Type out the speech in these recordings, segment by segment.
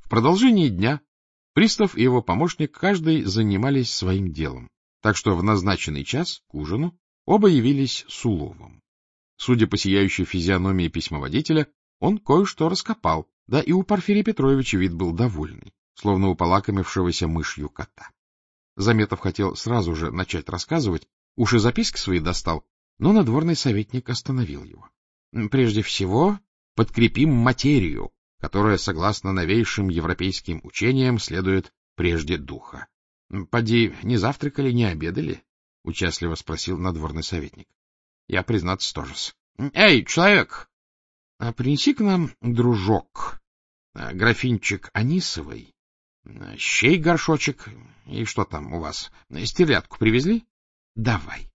продолжении дня пристав и его помощник каждый занимались своим делом, так что в назначенный час, к ужину, оба явились с уловом. Судя по сияющей физиономии письмоводителя, он кое-что раскопал, да и у Порфирия Петровича вид был довольный, словно у полакомившегося мышью кота. Заметов хотел сразу же начать рассказывать, уж и записки свои достал, но надворный советник остановил его. — Прежде всего, подкрепим материю, которая, согласно новейшим европейским учениям, следует прежде духа. — Поди, не завтракали, не обедали? — участливо спросил надворный советник. Я, признаться, тоже-с. — Эй, человек! Принеси к нам, дружок, графинчик анисовой, щей горшочек, и что там у вас, стерлядку привезли? Давай.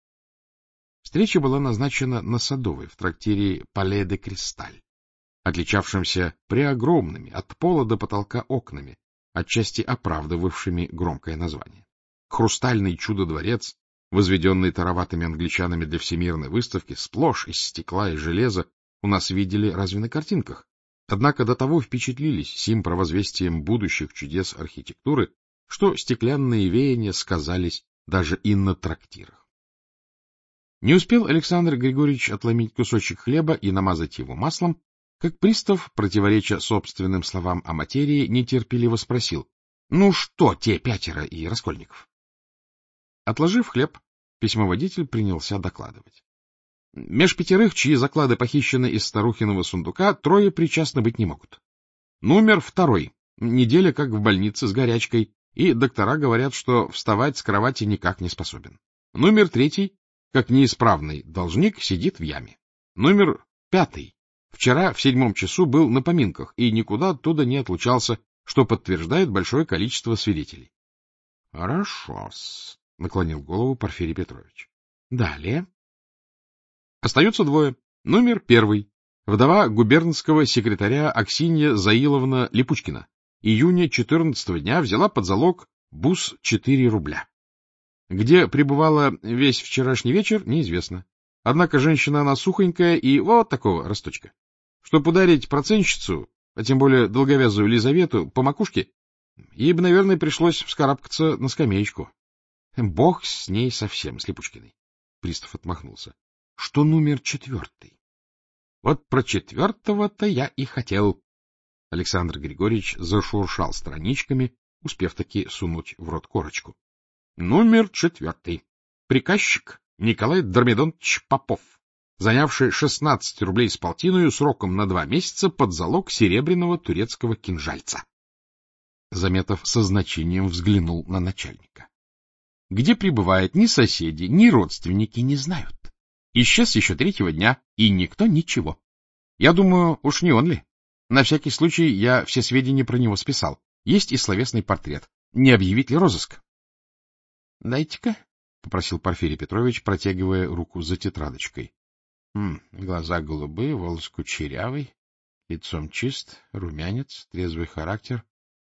Встреча была назначена на Садовой, в трактире «Пале де Кристаль», отличавшимся преогромными от пола до потолка окнами, отчасти оправдывавшими громкое название. Хрустальный чудо-дворец, возведенный тароватыми англичанами для всемирной выставки, сплошь из стекла и железа, у нас видели разве на картинках. Однако до того впечатлились сим провозвестием будущих чудес архитектуры, что стеклянные веяния сказались даже и на трактирах. Не успел Александр Григорьевич отломить кусочек хлеба и намазать его маслом, как пристав, противореча собственным словам о материи, нетерпеливо спросил: — Ну что те 5 и Раскольников? Отложив хлеб, письмоводитель принялся докладывать. Меж 5, чьи заклады похищены из старухиного сундука, 3 причастны быть не могут. Номер 2. Неделя как в больнице с горячкой, и доктора говорят, что вставать с кровати никак не способен. Номер 3. Как неисправный должник, сидит в яме. Номер 5. Вчера в 7 часу был на поминках и никуда оттуда не отлучался, что подтверждает большое количество свидетелей. — Хорошо-с, — наклонил голову Порфирий Петрович. — Далее. Остаются 2. Номер 1. Вдова губернского секретаря Аксинья Заиловна Липучкина. Июня 14 дня взяла под залог бус 4 рубля. Где пребывала весь вчерашний вечер, неизвестно. Однако женщина она сухонькая и вот такого росточка. Чтоб ударить процентщицу, а тем более долговязую Лизавету, по макушке, ей бы, наверное, пришлось вскарабкаться на скамеечку. Бог с ней совсем, с Липучкиной. Пристав отмахнулся. Что номер 4? Вот про 4-то я и хотел. Александр Григорьевич зашуршал страничками, успев таки сунуть в рот корочку. Номер 4. Приказчик Николай Дормидонович Попов, занявший 16 рублей с полтиною сроком на 2 месяца под залог серебряного турецкого кинжальца. Заметов со значением взглянул на начальника. Где пребывает, ни соседи, ни родственники не знают. Исчез еще 3-го дня, и никто ничего. Я думаю, уж не он ли? На всякий случай я все сведения про него списал. Есть и словесный портрет. Не объявить ли розыск? — Дайте-ка, — попросил Порфирий Петрович, протягивая руку за тетрадочкой. Глаза голубые, волос кучерявый, лицом чист, румянец, трезвый характер.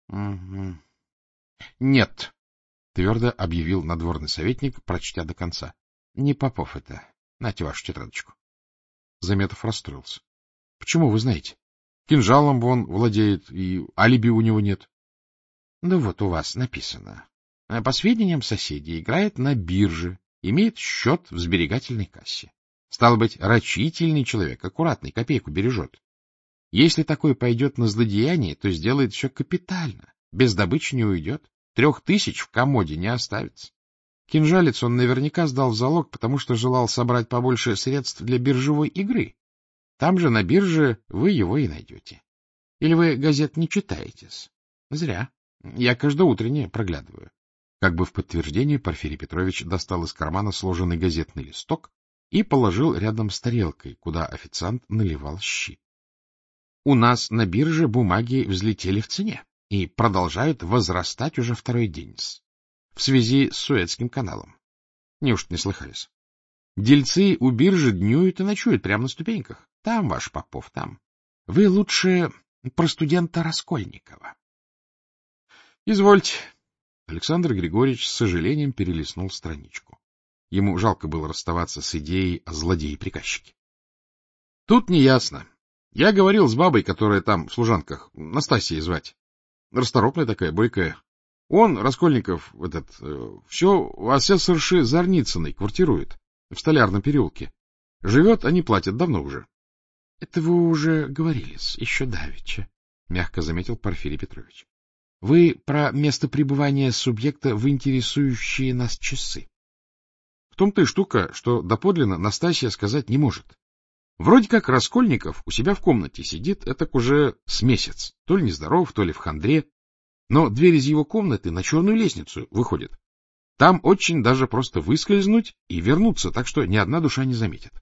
— Нет, — твердо объявил надворный советник, прочтя до конца. — Не Попов это. Нате вашу тетрадочку. Заметов расстроился. — Почему вы знаете? Кинжалом вон владеет, и алиби у него нет. — Да вот у вас написано. По сведениям соседей, играет на бирже, имеет счет в сберегательной кассе. Стало быть, рачительный человек, аккуратный, копейку бережет. Если такой пойдет на злодеяние, то сделает все капитально, без добычи не уйдет, 3000 в комоде не оставится. Кинжалец он наверняка сдал в залог, потому что желал собрать побольше средств для биржевой игры. Там же на бирже вы его и найдете. Или вы газет не читаете-с? Зря. Я каждоутренне проглядываю. Как бы в подтверждение Порфирий Петрович достал из кармана сложенный газетный листок и положил рядом с тарелкой, куда официант наливал щи. У нас на бирже бумаги взлетели в цене и продолжают возрастать уже 2-й день в связи с Суэцким каналом. Неужто не слыхались? Дельцы у биржи днюют и ночуют прямо на ступеньках. Там ваш Попов, там. Вы лучше про студента Раскольникова. Извольте. Александр Григорьевич с сожалением перелистнул страничку. Ему жалко было расставаться с идеей о злодее-приказчике. Тут неясно. Я говорил с бабой, которая там в служанках, Настасьей звать. расторопная такая, бойкая. Он, Раскольников, все у асессорши Зарницыной квартирует в Столярном переулке. Живет, они платят давно уже. — Это вы уже говорили, еще давеча, — мягко заметил Порфирий Петрович. — Вы про место пребывания субъекта в интересующие нас часы. В том-то и штука, что доподлинно Настасья сказать не может. Вроде как Раскольников у себя в комнате сидит, этак уже с месяц, то ли нездоров, то ли в хандре, но дверь из его комнаты на черную лестницу выходит. Там очень даже просто выскользнуть и вернуться, так что ни одна душа не заметит.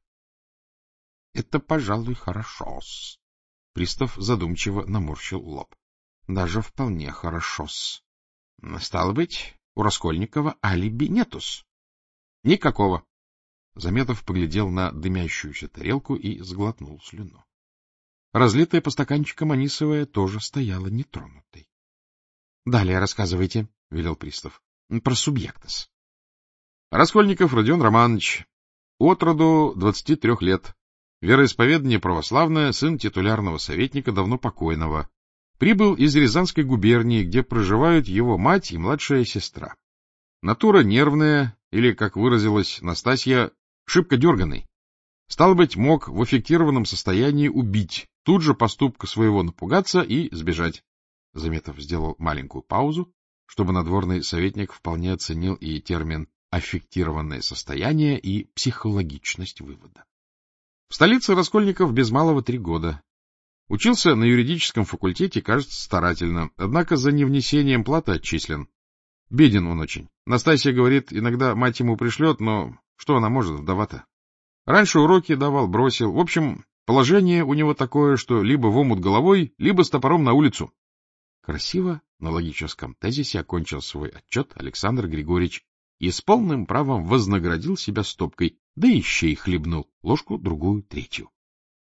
— Это, пожалуй, хорошо-с. Пристав задумчиво наморщил лоб. — Даже вполне хорошо-с. Стало быть, у Раскольникова алиби нету-с. — Никакого. Заметов поглядел на дымящуюся тарелку и сглотнул слюну. Разлитая по стаканчикам анисовая тоже стояла нетронутой. — Далее рассказывайте, — велел пристав, — про субъектас. Раскольников Родион Романович, отроду 23 лет, вероисповедание православное, сын титулярного советника, давно покойного, прибыл из Рязанской губернии, где проживают его мать и младшая сестра. Натура нервная, или, как выразилась Настасья, шибко дерганый. Стало быть, мог в аффектированном состоянии убить, тут же поступка своего напугаться и сбежать. Заметов сделал маленькую паузу, чтобы надворный советник вполне оценил и термин «аффектированное состояние», и психологичность вывода. В столице Раскольников без малого 3 года. Учился на юридическом факультете, кажется, старательно, однако за невнесением платы отчислен. Беден он очень. Настасья говорит, иногда мать ему пришлет, но что она может, вдова-то? Раньше уроки давал, бросил. В общем, положение у него такое, что либо в омут головой, либо с топором на улицу. Красиво на логическом тезисе окончил свой отчет Александр Григорьевич и с полным правом вознаградил себя стопкой, да и щей хлебнул, ложку, другую, третью.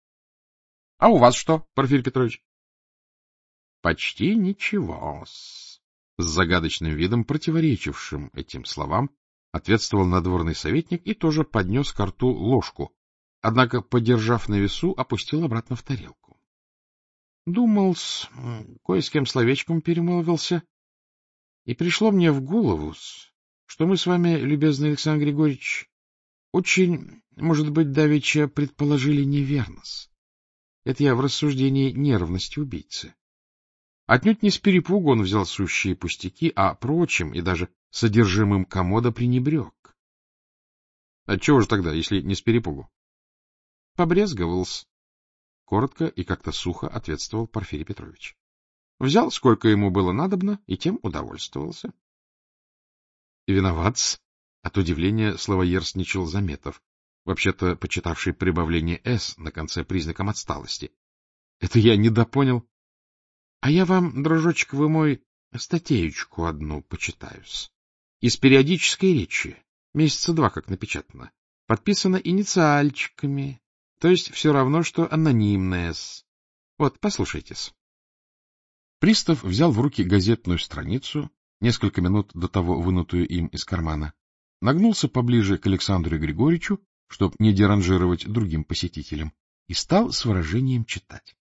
— А у вас что, Порфирий Петрович? — Почти ничего-с. С загадочным видом, противоречившим этим словам, ответствовал надворный советник и тоже поднес ко рту ложку, однако, подержав на весу, опустил обратно в тарелку. Думал-с, кое с кем словечком перемолвился, и пришло мне в голову, что мы с вами, любезный Александр Григорьевич, очень, может быть, давеча предположили неверно-с. Это я в рассуждении нервности убийцы. Отнюдь не с перепугу он взял сущие пустяки, а прочим и даже содержимым комода пренебрег. Отчего же тогда, если не с перепугу? Побрезговал-с. Коротко и как-то сухо ответствовал Порфирий Петрович. Взял, сколько ему было надобно, и тем удовольствовался. Виноват-с. От удивления словоерстничал Заметов, вообще-то почитавший прибавление «с» на конце признаком отсталости. Это я недопонял. А я вам, дружочек вы мой, статеечку одну почитаю-с. Из периодической речи, месяца 2 как напечатано, подписано инициальчиками, то есть все равно, что анонимное-с. Вот, послушайте-с. Пристав взял в руки газетную страницу, несколько минут до того вынутую им из кармана, нагнулся поближе к Александру Григорьевичу, чтобы не деранжировать другим посетителям, и стал с выражением читать.